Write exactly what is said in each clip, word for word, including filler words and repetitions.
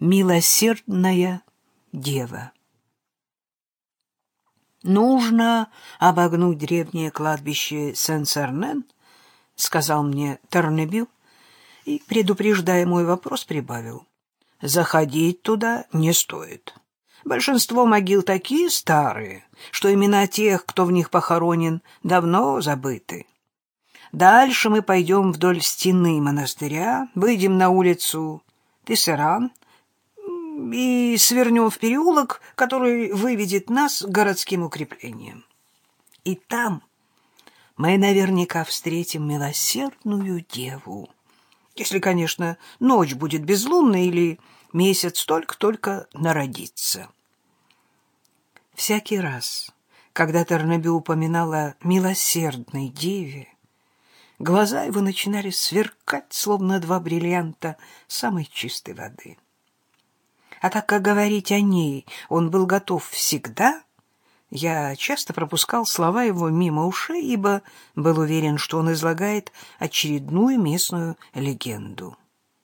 Милосердная дева. «Нужно обогнуть древнее кладбище Сен-Сернен», — сказал мне Тарнебю, и, предупреждая мой вопрос, прибавил. «Заходить туда не стоит. Большинство могил такие старые, что имена тех, кто в них похоронен, давно забыты. Дальше мы пойдем вдоль стены монастыря, выйдем на улицу Тессеран и свернем в переулок, который выведет нас к городским укреплениям. И там мы наверняка встретим милосердную деву, если, конечно, ночь будет безлунной или месяц только-только народится». Всякий раз, когда Тарнебю упоминал о милосердной деве, глаза его начинали сверкать, словно два бриллианта самой чистой воды. А так как говорить о ней он был готов всегда, я часто пропускал слова его мимо ушей, ибо был уверен, что он излагает очередную местную легенду.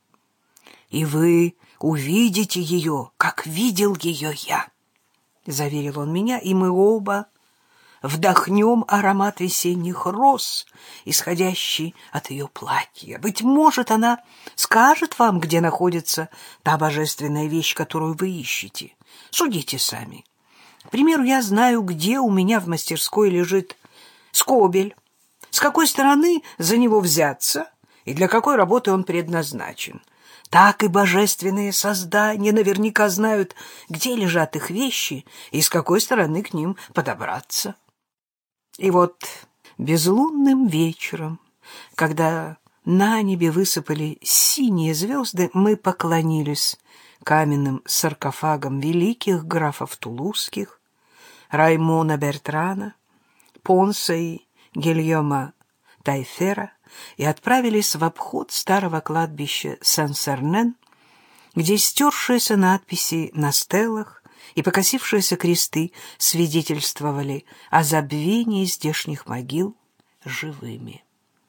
«И вы увидите ее, как видел ее я», — заверил он меня, и мы оба вдохнем аромат весенних роз, исходящий от ее платья. Быть может, она скажет вам, где находится та божественная вещь, которую вы ищете. Судите сами. К примеру, я знаю, где у меня в мастерской лежит скобель, с какой стороны за него взяться и для какой работы он предназначен. Так и божественные создания наверняка знают, где лежат их вещи и с какой стороны к ним подобраться. И вот безлунным вечером, когда на небе высыпали синие звезды, мы поклонились каменным саркофагам великих графов Тулузских, Раймона Бертрана, Понса и Гильома Тайфера, и отправились в обход старого кладбища Сен-Сернен, где стершиеся надписи на стелах и покосившиеся кресты свидетельствовали о забвении здешних могил живыми.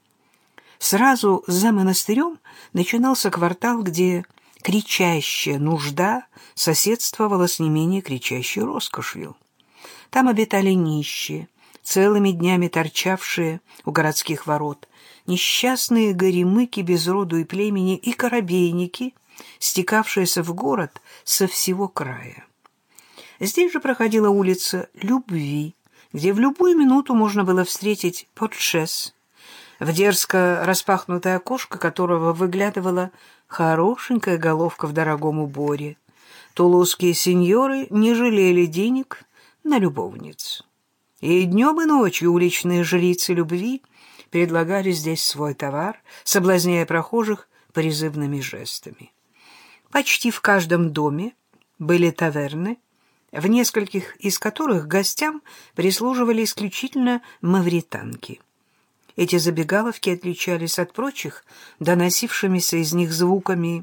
Сразу за монастырем начинался квартал, где кричащая нужда соседствовала с не менее кричащей роскошью. Там обитали нищие, целыми днями торчавшие у городских ворот, несчастные горемыки без роду и племени и корабейники, стекавшиеся в город со всего края. Здесь же проходила улица Любви, где в любую минуту можно было встретить портшес, в дерзко распахнутое окошко которого выглядывала хорошенькая головка в дорогом уборе. Тулузские сеньоры не жалели денег на любовниц. И днем и ночью уличные жрицы любви предлагали здесь свой товар, соблазняя прохожих призывными жестами. Почти в каждом доме были таверны, в нескольких из которых гостям прислуживали исключительно мавританки. Эти забегаловки отличались от прочих доносившимися из них звуками.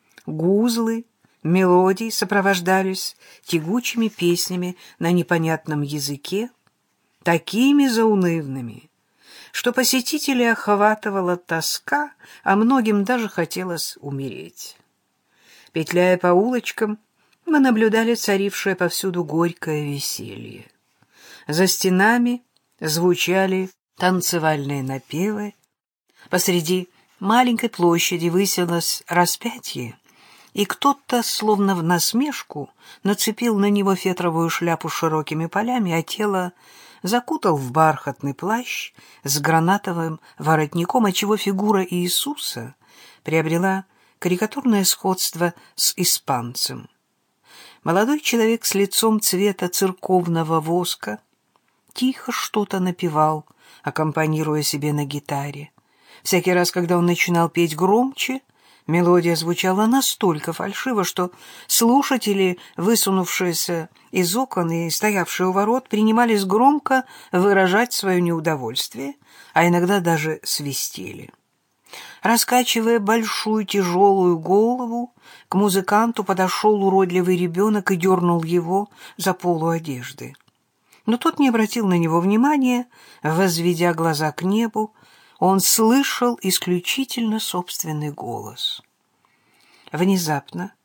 Гузлы, мелодии сопровождались тягучими песнями на непонятном языке, такими заунывными, что посетителей охватывала тоска, а многим даже хотелось умереть. Петляя по улочкам, мы наблюдали царившее повсюду горькое веселье. За стенами звучали танцевальные напевы. Посреди маленькой площади высилось распятие, и кто-то, словно в насмешку, нацепил на него фетровую шляпу с широкими полями, а тело закутал в бархатный плащ с гранатовым воротником, отчего фигура Иисуса приобрела карикатурное сходство с испанцем. Молодой человек с лицом цвета церковного воска тихо что-то напевал, аккомпанируя себе на гитаре. Всякий раз, когда он начинал петь громче, мелодия звучала настолько фальшиво, что слушатели, высунувшиеся из окон и стоявшие у ворот, принимались громко выражать свое неудовольствие, а иногда даже свистели. Раскачивая большую тяжелую голову, к музыканту подошел уродливый ребенок и дернул его за полу одежды. Но тот не обратил на него внимания, возведя глаза к небу, он слышал исключительно собственный голос. Внезапно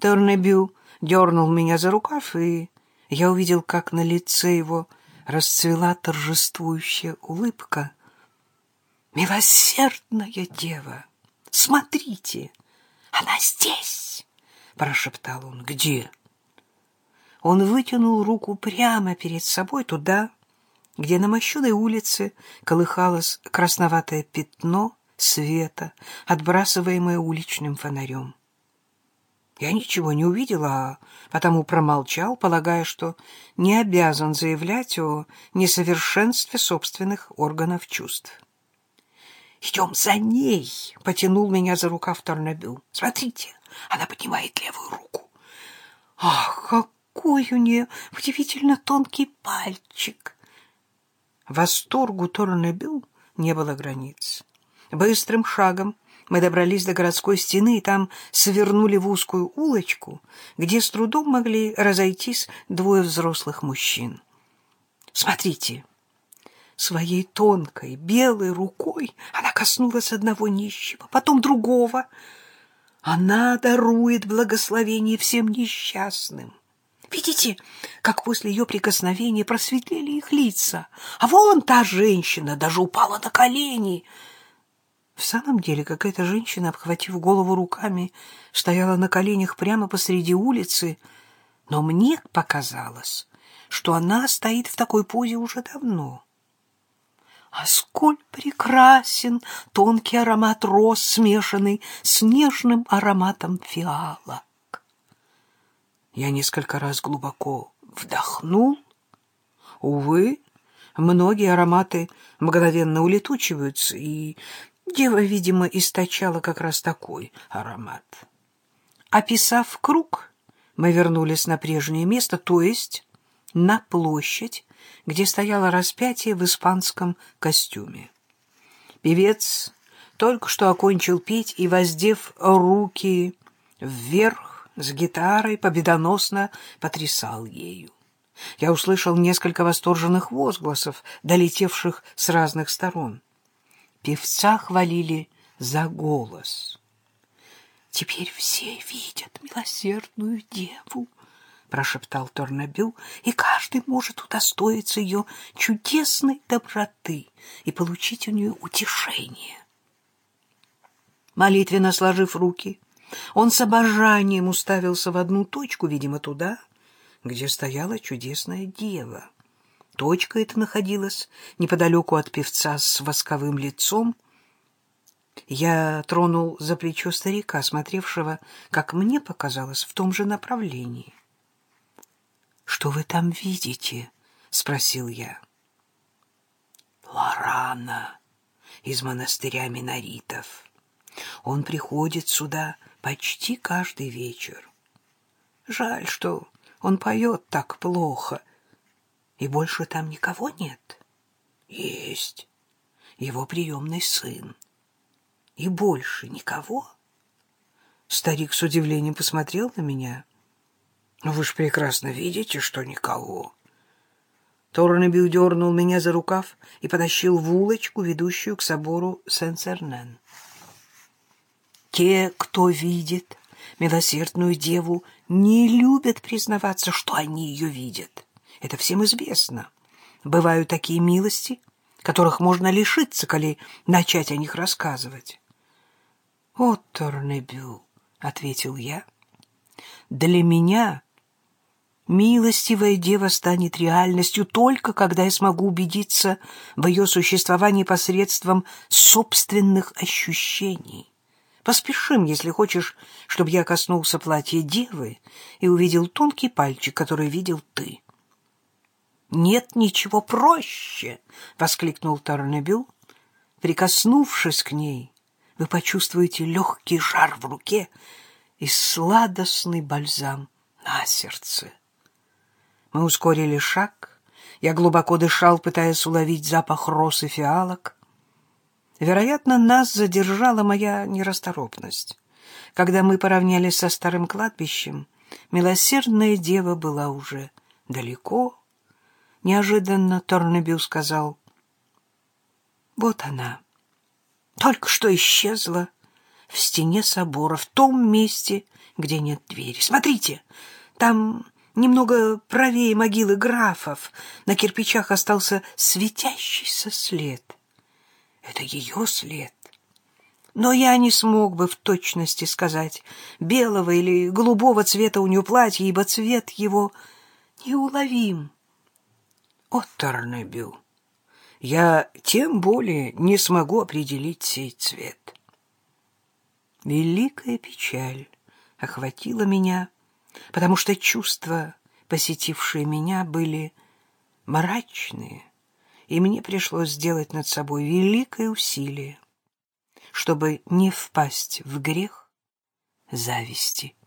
Торнебю дернул меня за рукав, и я увидел, как на лице его расцвела торжествующая улыбка. «Милосердная дева! Смотрите! Она здесь!» — прошептал он. «Где?» Он вытянул руку прямо перед собой туда, где на мощеной улице колыхалось красноватое пятно света, отбрасываемое уличным фонарем. Я ничего не увидел, а потому промолчал, полагая, что не обязан заявлять о несовершенстве собственных органов чувств. «Идем за ней!» — потянул меня за рукав Торнебю. «Смотрите, она поднимает левую руку. Ах, какой у нее удивительно тонкий пальчик!» Восторгу Торнебю не было границ. Быстрым шагом мы добрались до городской стены и там свернули в узкую улочку, где с трудом могли разойтись двое взрослых мужчин. «Смотрите!» Своей тонкой белой рукой она коснулась одного нищего, потом другого. Она дарует благословение всем несчастным. Видите, как после ее прикосновения просветлели их лица? А вон та женщина даже упала на колени. В самом деле, какая-то женщина, обхватив голову руками, стояла на коленях прямо посреди улицы, но мне показалось, что она стоит в такой позе уже давно. А сколь прекрасен тонкий аромат роз, смешанный с нежным ароматом фиалок. Я несколько раз глубоко вдохнул. Увы, многие ароматы мгновенно улетучиваются, и дева, видимо, источала как раз такой аромат. Описав круг, мы вернулись на прежнее место, то есть на площадь, где стояло распятие в испанском костюме. Певец только что окончил петь и, воздев руки вверх с гитарой, победоносно потрясал ею. Я услышал несколько восторженных возгласов, долетевших с разных сторон. Певца хвалили за голос. «Теперь все видят милосердную деву», — прошептал Торнебю, «и каждый может удостоиться ее чудесной доброты и получить у нее утешение». Молитвенно сложив руки, он с обожанием уставился в одну точку, видимо, туда, где стояла чудесная дева. Точка эта находилась неподалеку от певца с восковым лицом. Я тронул за плечо старика, смотревшего, как мне показалось, в том же направлении. «Что вы там видите?» — спросил я. «Лорана из монастыря Миноритов. Он приходит сюда почти каждый вечер. Жаль, что он поет так плохо. И больше там никого нет? Есть. Его приемный сын. И больше никого?» Старик с удивлением посмотрел на меня. «Ну, вы же прекрасно видите, что никого». Торнебю дернул меня за рукав и потащил в улочку, ведущую к собору Сен-Сернен. Те, кто видит милосердную деву, не любят признаваться, что они ее видят. Это всем известно. Бывают такие милости, которых можно лишиться, коли начать о них рассказывать. — «О, Торнебю», — ответил я, — «для меня милостивая дева станет реальностью только когда я смогу убедиться в ее существовании посредством собственных ощущений. Поспешим, если хочешь, чтобы я коснулся платья девы и увидел тонкий пальчик, который видел ты». «Нет ничего проще!» — воскликнул Торнебю. «Прикоснувшись к ней, вы почувствуете легкий жар в руке и сладостный бальзам на сердце». Мы ускорили шаг. Я глубоко дышал, пытаясь уловить запах роз и фиалок. Вероятно, нас задержала моя нерасторопность. Когда мы поравнялись со старым кладбищем, милосердная дева была уже далеко. Неожиданно Торнебю сказал: «Вот она, только что исчезла в стене собора, в том месте, где нет двери. Смотрите, там немного правее могилы графов на кирпичах остался светящийся след. Это ее след. Но я не смог бы в точности сказать, белого или голубого цвета у нее платье, ибо цвет его неуловим. О, Торнебю, я тем более не смогу определить сей цвет. Великая печаль охватила меня, потому что чувства, посетившие меня, были мрачные, и мне пришлось сделать над собой великое усилие, чтобы не впасть в грех зависти.